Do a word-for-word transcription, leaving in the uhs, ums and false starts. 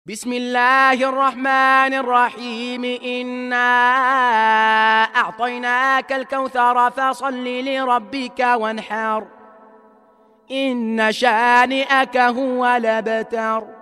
بسم الله الرحمن الرحيم. إنا أعطيناك الكوثر فصل لربك وانحر إن شانئك هو الأبتر.